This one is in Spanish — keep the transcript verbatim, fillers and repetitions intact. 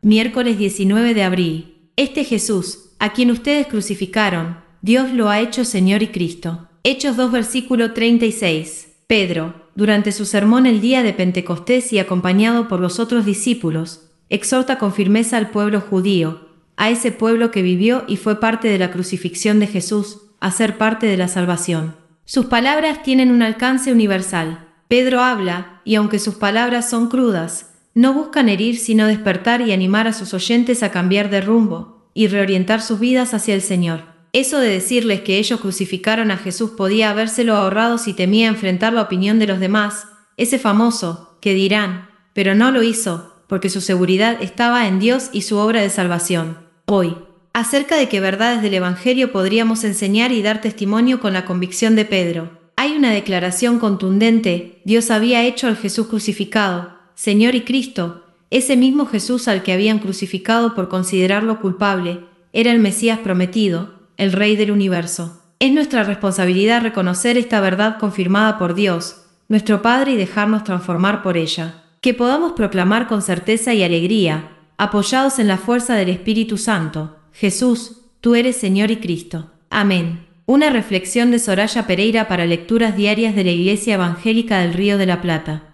miércoles diecinueve de abril. Este Jesús, a quien ustedes crucificaron, Dios lo ha hecho Señor y Cristo. Hechos dos versículo treinta y seis. Pedro, durante su sermón el día de Pentecostés y acompañado por los otros discípulos, exhorta con firmeza al pueblo judío, a ese pueblo que vivió y fue parte de la crucifixión de Jesús, a ser parte de la salvación. Sus palabras tienen un alcance universal. Pedro habla, y aunque sus palabras son crudas, no buscan herir sino despertar y animar a sus oyentes a cambiar de rumbo y reorientar sus vidas hacia el Señor. Eso de decirles que ellos crucificaron a Jesús podía habérselo ahorrado si temía enfrentar la opinión de los demás, ese famoso, que dirán, pero no lo hizo, porque su seguridad estaba en Dios y su obra de salvación. Hoy, acerca de qué verdades del Evangelio podríamos enseñar y dar testimonio con la convicción de Pedro. Hay una declaración contundente: Dios había hecho al Jesús crucificado, Señor y Cristo. Ese mismo Jesús al que habían crucificado por considerarlo culpable, era el Mesías prometido, el Rey del universo. Es nuestra responsabilidad reconocer esta verdad confirmada por Dios, nuestro Padre, y dejarnos transformar por ella. Que podamos proclamar con certeza y alegría, apoyados en la fuerza del Espíritu Santo: Jesús, tú eres Señor y Cristo. Amén. Una reflexión de Soraya Pereira para lecturas diarias de la Iglesia Evangélica del Río de la Plata.